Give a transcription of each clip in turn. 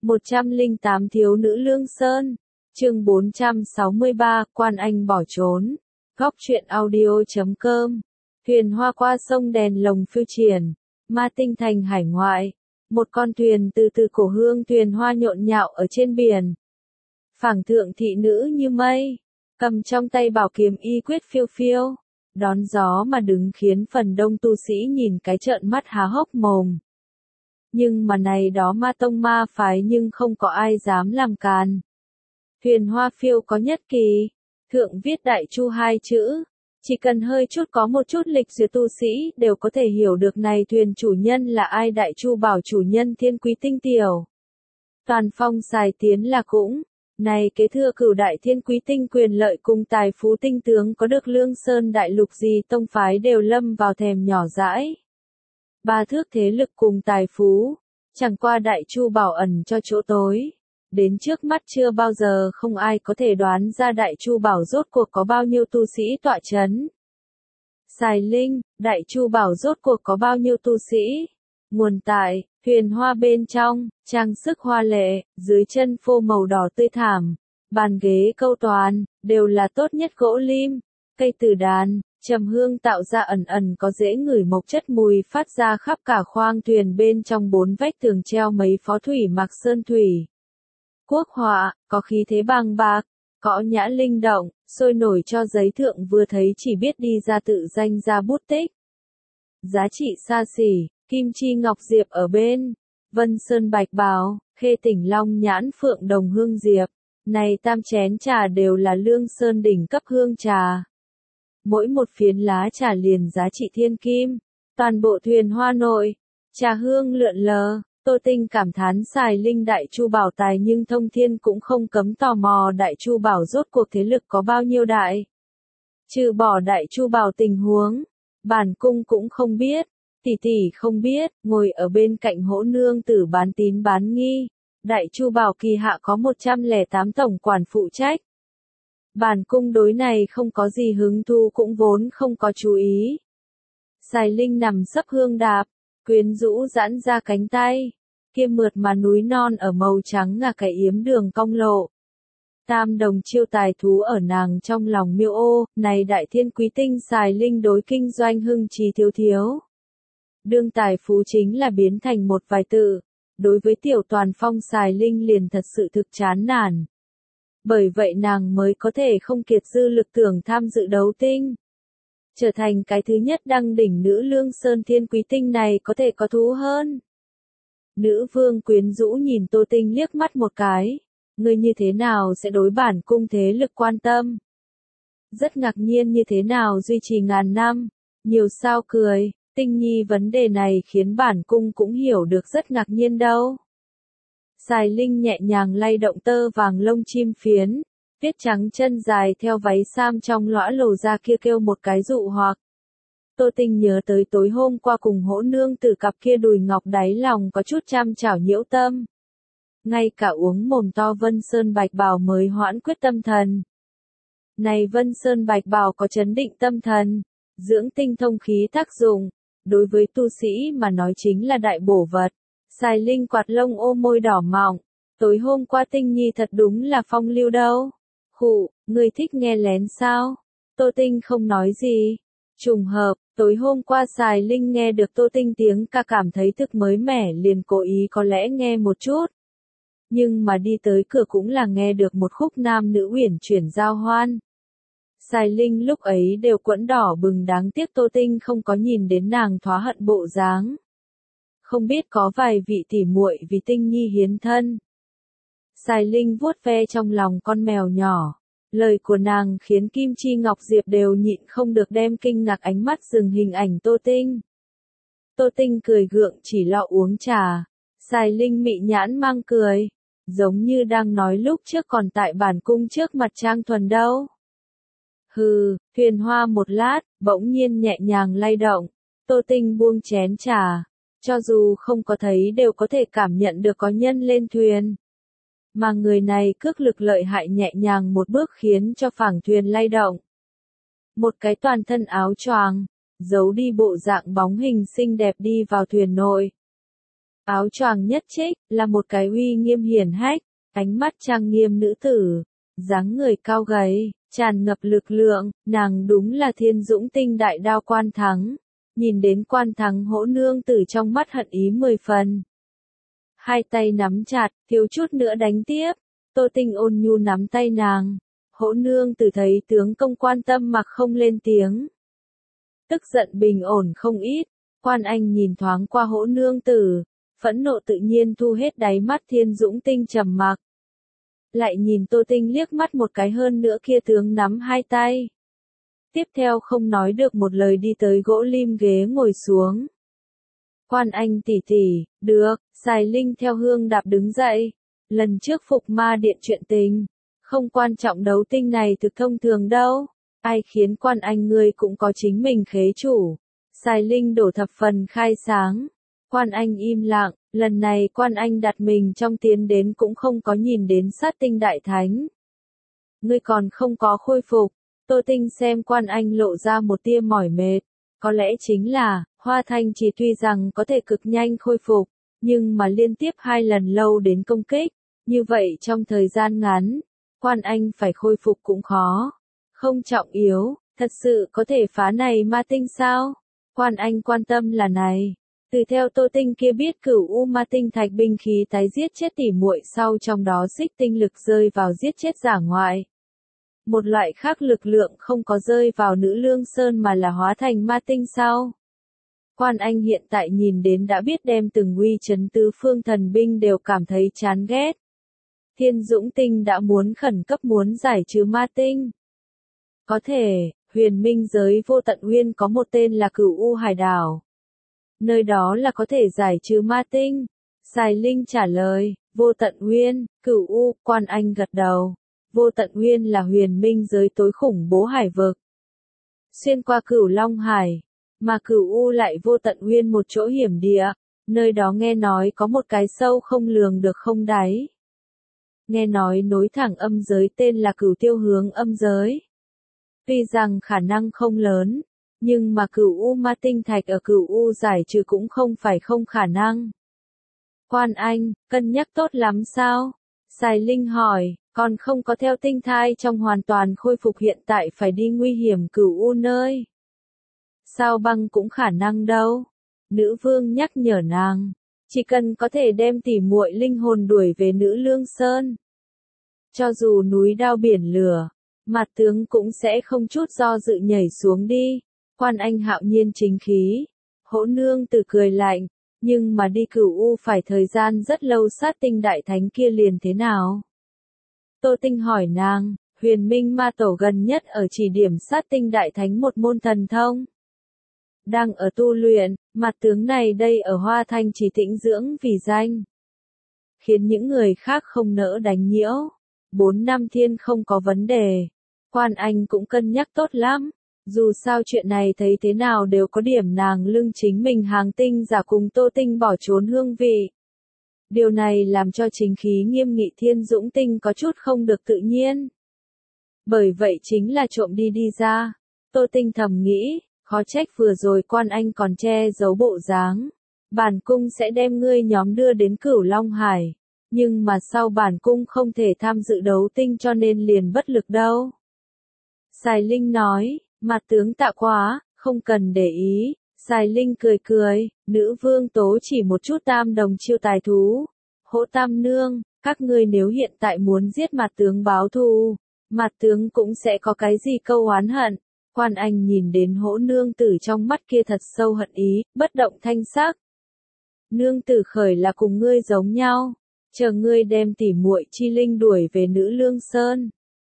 108 Thiếu nữ Lương Sơn. Chương 463, Quan Anh bỏ trốn. Góc truyện audio.com. Thuyền hoa qua sông đèn lồng phiêu triển. Ma Tinh thành hải ngoại. Một con thuyền từ cổ hương thuyền hoa nhộn nhạo ở trên biển. Phảng thượng thị nữ như mây, cầm trong tay bảo kiếm y quyết phiêu phiêu, đón gió mà đứng khiến phần đông tu sĩ nhìn cái trợn mắt há hốc mồm. Nhưng mà này đó ma tông ma phái nhưng không có ai dám làm càn. Thuyền hoa phiêu có nhất kỳ, thượng viết Đại Chu hai chữ, chỉ cần hơi chút có một chút lịch duyệt tu sĩ đều có thể hiểu được này thuyền chủ nhân là ai. Đại Chu bảo chủ nhân Thiên Quý Tinh Tiểu. Toàn phong xài tiến là cũng, này kế thừa cửu đại Thiên Quý Tinh quyền lợi cùng tài phú tinh tướng có được Lương Sơn đại lục gì tông phái đều lâm vào thèm nhỏ dãi. Ba thước thế lực cùng tài phú, chẳng qua Đại Chu bảo ẩn cho chỗ tối. Đến trước mắt chưa bao giờ không ai có thể đoán ra Đại Chu bảo rốt cuộc có bao nhiêu tu sĩ tọa chấn. Xài Linh, Đại Chu bảo rốt cuộc có bao nhiêu tu sĩ. Nguồn tại, thuyền hoa bên trong, trang sức hoa lệ, dưới chân phô màu đỏ tươi thảm, bàn ghế câu toàn, đều là tốt nhất gỗ lim, cây tử đàn, trầm hương tạo ra ẩn ẩn có dễ ngửi mộc chất mùi phát ra khắp cả khoang thuyền. Bên trong bốn vách tường treo mấy phó thủy mặc sơn thủy. Quốc họa, có khí thế bàng bạc, cõ nhã linh động, sôi nổi cho giấy thượng vừa thấy chỉ biết đi ra tự danh ra bút tích. Giá trị xa xỉ, kim chi ngọc diệp ở bên, vân sơn bạch bào, khê tỉnh long nhãn phượng đồng hương diệp, này tam chén trà đều là Lương Sơn đỉnh cấp hương trà. Mỗi một phiến lá trà liền giá trị thiên kim, toàn bộ thuyền hoa nội, trà hương lượn lờ. Tô Tinh cảm thán Xài Linh Đại Chu bảo tài nhưng thông thiên cũng không cấm tò mò Đại Chu bảo rốt cuộc thế lực có bao nhiêu đại. Trừ bỏ Đại Chu bảo tình huống, bản cung cũng không biết, tỷ tỷ không biết, ngồi ở bên cạnh hỗ nương tử bán tín bán nghi. Đại Chu bảo kỳ hạ có 108 tổng quản phụ trách. Bản cung đối này không có gì hứng thú cũng vốn không có chú ý. Xài Linh nằm sấp hương đạp, quyến rũ giãn ra cánh tay, kia mượt mà núi non ở màu trắng ngà cái yếm đường cong lộ. Tam đồng chiêu tài thú ở nàng trong lòng miêu ô, này đại Thiên Quý Tinh Xài Linh đối kinh doanh hưng trì thiếu thiếu. Đương tài phú chính là biến thành một vài tự, đối với tiểu toàn phong Xài Linh liền thật sự thực chán nản. Bởi vậy nàng mới có thể không kiệt dư lực tưởng tham dự đấu tinh. Trở thành cái thứ nhất đăng đỉnh nữ Lương Sơn Thiên Quý Tinh này có thể có thú hơn. Nữ vương quyến rũ nhìn Tô Tinh liếc mắt một cái. Ngươi như thế nào sẽ đối bản cung thế lực quan tâm? Rất ngạc nhiên như thế nào duy trì ngàn năm. Nhiều sao cười, Tinh nhi vấn đề này khiến bản cung cũng hiểu được rất ngạc nhiên đâu. Xài Linh nhẹ nhàng lay động tơ vàng lông chim phiến. Tuyết trắng chân dài theo váy sam trong lõa lồ ra kia kêu một cái dụ hoặc. Tô Tinh nhớ tới tối hôm qua cùng hỗ nương tử cặp kia đùi ngọc đáy lòng có chút chăm chảo nhiễu tâm. Ngay cả uống mồm to Vân Sơn Bạch Bào mới hoãn quyết tâm thần. Này Vân Sơn Bạch Bào có chấn định tâm thần, dưỡng tinh thông khí tác dụng, đối với tu sĩ mà nói chính là đại bổ vật. Xài Linh quạt lông ô môi đỏ mọng, tối hôm qua Tinh nhi thật đúng là phong lưu đâu. Khụ, người thích nghe lén sao? Tô Tinh không nói gì. Trùng hợp, tối hôm qua Xài Linh nghe được Tô Tinh tiếng ca cảm thấy thực mới mẻ liền cố ý có lẽ nghe một chút. Nhưng mà đi tới cửa cũng là nghe được một khúc nam nữ uyển chuyển giao hoan. Xài Linh lúc ấy đều quẫn đỏ bừng, đáng tiếc Tô Tinh không có nhìn đến nàng thóa hận bộ dáng. Không biết có vài vị tỉ muội vì Tinh nhi hiến thân. Xài Linh vuốt ve trong lòng con mèo nhỏ. Lời của nàng khiến Kim Chi Ngọc Diệp đều nhịn không được đem kinh ngạc ánh mắt dừng hình ảnh Tô Tinh. Tô Tinh cười gượng chỉ lo uống trà. Xài Linh mị nhãn mang cười. Giống như đang nói lúc trước còn tại bản cung trước mặt Trang Thuần đâu. Hừ, thuyền hoa một lát, bỗng nhiên nhẹ nhàng lay động. Tô Tinh buông chén trà. Cho dù không có thấy đều có thể cảm nhận được có nhân lên thuyền. Mà người này cước lực lợi hại nhẹ nhàng một bước khiến cho phảng thuyền lay động. Một cái toàn thân áo choàng, giấu đi bộ dạng bóng hình xinh đẹp đi vào thuyền nội. áo choàng nhất trích, là một cái uy nghiêm hiển hách, ánh mắt trang nghiêm nữ tử, dáng người cao gầy, tràn ngập lực lượng, nàng đúng là Thiên Dũng Tinh đại đao Quan Thắng. Nhìn đến Quan Thắng hỗ nương tử trong mắt hận ý 10 phần. Hai tay nắm chặt, thiếu chút nữa đánh tiếp, Tô Tinh ôn nhu nắm tay nàng. Hỗ nương tử thấy tướng công quan tâm mặc không lên tiếng. Tức giận bình ổn không ít, Quan Anh nhìn thoáng qua hỗ nương tử, phẫn nộ tự nhiên thu hết đáy mắt. Thiên Dũng Tinh trầm mặc. Lại nhìn Tô Tinh liếc mắt một cái, hơn nữa kia tướng nắm hai tay. Tiếp theo không nói được một lời đi tới gỗ lim ghế ngồi xuống. Quan Anh tỷ tỷ, được, Sài Linh theo hương đạp đứng dậy. Lần trước Phục Ma Điện chuyện tình, không quan trọng đấu tinh này thực thông thường đâu. Ai khiến Quan Anh ngươi cũng có chính mình khế chủ. Sài Linh đổ thập phần khai sáng. Quan Anh im lặng, lần này Quan Anh đặt mình trong tiến đến cũng không có nhìn đến sát tinh đại thánh. Ngươi còn không có khôi phục. Tô Tinh xem Quan Anh lộ ra một tia mỏi mệt. Có lẽ chính là, Hoa Thanh chỉ tuy rằng có thể cực nhanh khôi phục, nhưng mà liên tiếp 2 lần lâu đến công kích. Như vậy trong thời gian ngắn, Quan Anh phải khôi phục cũng khó. Không trọng yếu, thật sự có thể phá này ma tinh sao? Quan Anh quan tâm là này. Từ theo Tô Tinh kia biết Cửu U Ma Tinh thạch binh khí tái giết chết tỉ muội sau, trong đó xích tinh lực rơi vào giết chết giả ngoại. Một loại khác lực lượng không có rơi vào Nữ Lương Sơn mà là hóa thành ma tinh sao? Quan Anh hiện tại nhìn đến đã biết đem từng uy chấn tứ phương thần binh đều cảm thấy chán ghét. Thiên Dũng Tinh đã muốn khẩn cấp muốn giải trừ ma tinh. Có thể, huyền minh giới vô tận uyên có một tên là Cửu U Hải Đảo. Nơi đó là có thể giải trừ ma tinh. Sài Linh trả lời, vô tận uyên, Cửu U. Quan Anh gật đầu. Vô tận uyên là huyền minh giới tối khủng bố hải vực. Xuyên qua Cửu Long Hải, mà Cửu U lại vô tận uyên một chỗ hiểm địa. Nơi đó nghe nói có một cái sâu không lường được không đáy. Nghe nói nối thẳng âm giới, tên là Cửu Tiêu hướng âm giới. Tuy rằng khả năng không lớn, nhưng mà Cửu U Ma Tinh thạch ở Cửu U giải trừ cũng không phải không khả năng. Quan Anh, cân nhắc tốt lắm sao? Sài Linh hỏi, còn không có theo tinh thai trong hoàn toàn khôi phục, hiện tại phải đi nguy hiểm Cửu U nơi. Sao Băng cũng khả năng đâu. Nữ vương nhắc nhở nàng, chỉ cần có thể đem tỉ muội linh hồn đuổi về Nữ Lương Sơn. Cho dù núi đao biển lửa, mặt tướng cũng sẽ không chút do dự nhảy xuống đi. Quan Anh hạo nhiên chính khí. Hỗ nương tử cười lạnh, nhưng mà đi Cửu U phải thời gian rất lâu, sát tinh đại thánh kia liền thế nào? Tô Tinh hỏi nàng, huyền minh ma tổ gần nhất ở chỉ điểm sát tinh đại thánh một môn thần thông. Đang ở tu luyện, mặt tướng này đây ở Hoa Thanh chỉ tĩnh dưỡng vì danh. Khiến những người khác không nỡ đánh nhiễu. 4 năm thiên không có vấn đề. Quan Anh cũng cân nhắc tốt lắm. Dù sao chuyện này thấy thế nào đều có điểm nàng lưng chính mình hàng tinh giả cùng Tô Tinh bỏ trốn hương vị. Điều này làm cho chính khí nghiêm nghị Thiên Dũng Tinh có chút không được tự nhiên. Bởi vậy chính là trộm đi ra. Tô Tinh thầm nghĩ, khó trách vừa rồi Quan Anh còn che giấu bộ dáng. Bản cung sẽ đem ngươi nhóm đưa đến Cửu Long Hải. Nhưng mà sau bản cung không thể tham dự đấu tinh cho nên liền bất lực đâu. Sài Linh nói, mặt tướng tạ quá, không cần để ý. Sài Linh cười cười, nữ vương tố chỉ một chút tam đồng chiêu tài thú. Hỗ tam nương, các ngươi nếu hiện tại muốn giết mặt tướng báo thù, mặt tướng cũng sẽ có cái gì câu oán hận. Quan Anh nhìn đến hỗ nương tử trong mắt kia thật sâu hận ý, bất động thanh sắc. Nương tử khởi là cùng ngươi giống nhau. Chờ ngươi đem tỉ muội chi linh đuổi về Nữ Lương Sơn.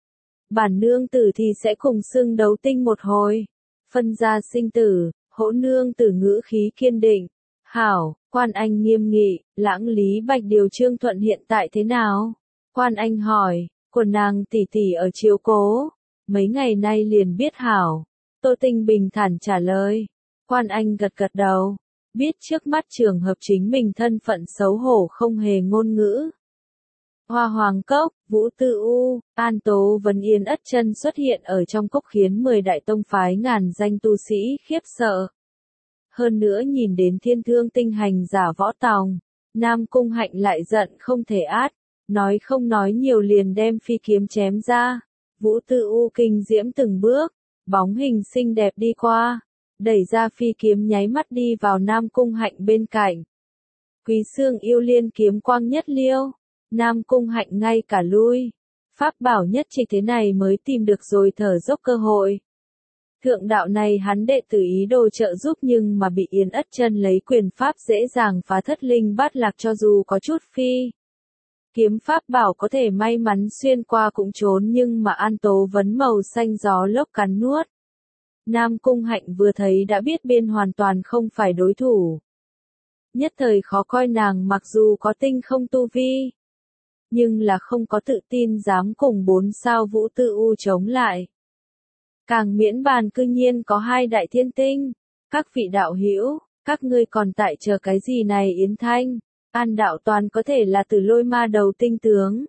Bản nương tử thì sẽ cùng xưng đấu tinh một hồi. Phân ra sinh tử, hỗ nương tử ngữ khí kiên định. Hảo, Quan Anh nghiêm nghị, Lãng Lý Bạch Điều Trương Thuận hiện tại thế nào? Quan Anh hỏi, của nàng tỷ tỷ ở chiếu cố. Mấy ngày nay liền biết hảo. Tô Tinh bình thản trả lời. Quan Anh gật gật đầu. Biết trước mắt trường hợp chính mình thân phận xấu hổ không hề ngôn ngữ. Hoa Hoàng Cốc, Vũ Tư U, An Tố Vân Yên ất chân xuất hiện ở trong cốc khiến 10 đại tông phái ngàn danh tu sĩ khiếp sợ. Hơn nữa nhìn đến Thiên Thương Tinh hành giả Võ Tòng, Nam Cung Hạnh lại giận không thể át, nói không nói nhiều liền đem phi kiếm chém ra. Vũ Tư U kinh diễm từng bước, bóng hình xinh đẹp đi qua, đẩy ra phi kiếm nháy mắt đi vào Nam Cung Hạnh bên cạnh. Quý xương yêu liên kiếm quang nhất liêu, Nam Cung Hạnh ngay cả lui. Pháp bảo nhất chỉ thế này mới tìm được rồi thở dốc cơ hội. Thượng đạo này hắn đệ tử ý đồ trợ giúp nhưng mà bị Yến Ất Chân lấy quyền pháp dễ dàng phá thất linh bát lạc cho dù có chút phi. Kiếm pháp bảo có thể may mắn xuyên qua cũng trốn nhưng mà An Tố Vấn màu xanh gió lốc cắn nuốt. Nam Cung Hạnh vừa thấy đã biết biên hoàn toàn không phải đối thủ. Nhất thời khó coi nàng mặc dù có tinh không tu vi. Nhưng là không có tự tin dám cùng 4 sao Vũ Tư U chống lại. Càng miễn bàn cư nhiên có 2 đại thiên tinh. Các vị đạo hữu, các ngươi còn tại chờ cái gì này Yến Thanh? An đạo toàn có thể là Tử Lôi Ma Đầu tinh tướng.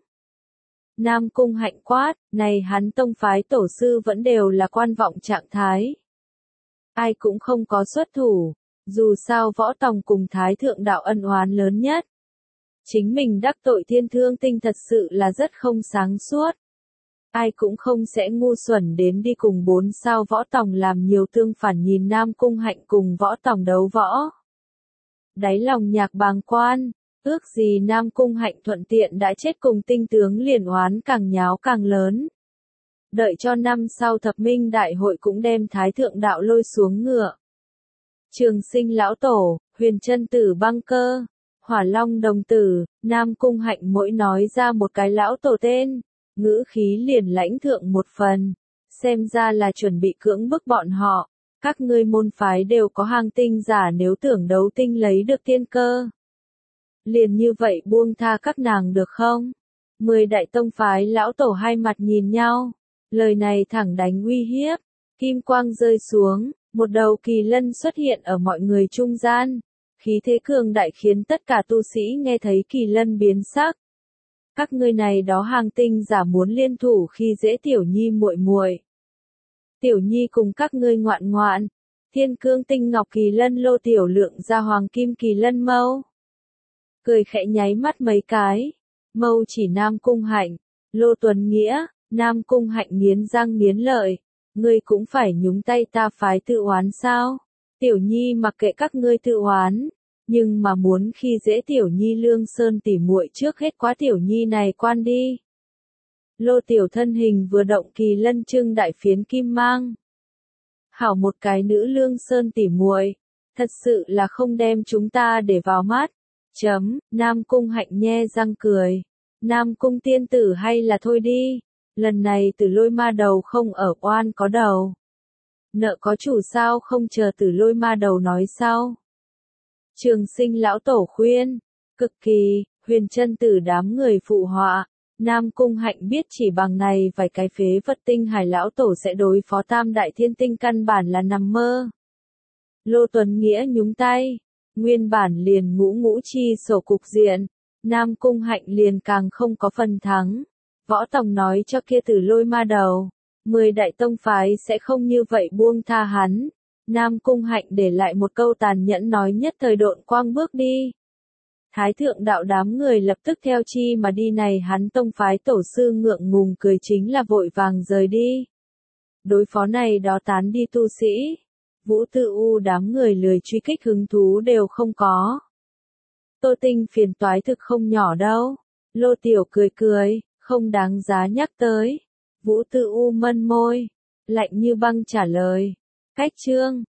Nam Cung Hạnh quát, này hắn tông phái tổ sư vẫn đều là quan vọng trạng thái. Ai cũng không có xuất thủ, dù sao Võ Tòng cùng Thái Thượng đạo ân oán lớn nhất. Chính mình đắc tội Thiên Thương Tinh thật sự là rất không sáng suốt. Ai cũng không sẽ ngu xuẩn đến đi cùng 4 sao Võ Tòng làm nhiều tương phản nhìn Nam Cung Hạnh cùng Võ Tòng đấu võ. Đáy lòng nhạc bàng quan, ước gì Nam Cung Hạnh thuận tiện đã chết cùng tinh tướng liền oán càng nháo càng lớn. Đợi cho năm sau thập minh đại hội cũng đem Thái Thượng đạo lôi xuống ngựa. Trường Sinh lão tổ, Huyền Chân tử băng cơ, Hỏa Long đồng tử, Nam Cung Hạnh mỗi nói ra một cái lão tổ tên, ngữ khí liền lãnh thượng một phần, xem ra là chuẩn bị cưỡng bức bọn họ. Các ngươi môn phái đều có hàng tinh giả nếu tưởng đấu tinh lấy được tiên cơ. Liền như vậy buông tha các nàng được không? 10 đại tông phái lão tổ hai mặt nhìn nhau. Lời này thẳng đánh uy hiếp. Kim quang rơi xuống, một đầu kỳ lân xuất hiện ở mọi người trung gian. Khí thế cường đại khiến tất cả tu sĩ nghe thấy kỳ lân biến sắc. Các ngươi này đó hàng tinh giả muốn liên thủ khi dễ tiểu nhi muội muội. Tiểu nhi cùng các ngươi ngoạn ngoạn. Thiên cương tinh ngọc kỳ lân lô tiểu lượng ra hoàng kim kỳ lân mâu. Cười khẽ nháy mắt mấy cái. Mâu chỉ Nam Cung Hạnh. Lô Tuấn Nghĩa, Nam Cung Hạnh nghiến răng nghiến lợi. Ngươi cũng phải nhúng tay ta phái tự oán sao? Tiểu nhi mặc kệ các ngươi tự oán. Nhưng mà muốn khi dễ tiểu nhi Lương Sơn tỉ muội trước hết quá tiểu nhi này quan đi. Lô tiểu thân hình vừa động kỳ lân trưng đại phiến kim mang. Hảo một cái nữ Lương Sơn tỉ muội, thật sự là không đem chúng ta để vào mắt. Nam Cung Hạnh nhe răng cười. Nam Cung tiên tử hay là thôi đi. Lần này Tử Lôi Ma Đầu không ở oan có đầu. Nợ có chủ sao không chờ Tử Lôi Ma Đầu nói sau. Trường Sinh lão tổ khuyên. Cực kỳ, Huyền Chân tử đám người phụ họa. Nam Cung Hạnh biết chỉ bằng này vài cái phế vật tinh hải lão tổ sẽ đối phó tam đại thiên tinh căn bản là nằm mơ. Lô Tuấn Nghĩa nhúng tay. Nguyên bản liền ngũ ngũ chi sổ cục diện. Nam Cung Hạnh liền càng không có phần thắng. Võ Tòng nói cho kia Tử Lôi Ma Đầu. 10 đại tông phái sẽ không như vậy buông tha hắn. Nam Cung Hạnh để lại một câu tàn nhẫn nói nhất thời độn quang bước đi. Thái Thượng đạo đám người lập tức theo chi mà đi này hắn tông phái tổ sư ngượng ngùng cười chính là vội vàng rời đi. Đối phó này đó tán đi tu sĩ. Vũ Tư U đám người lười truy kích hứng thú đều không có. Tô Tinh phiền toái thực không nhỏ đâu. Lô Tiểu cười cười, không đáng giá nhắc tới. Vũ Tư U mân môi, lạnh như băng trả lời. Cách chương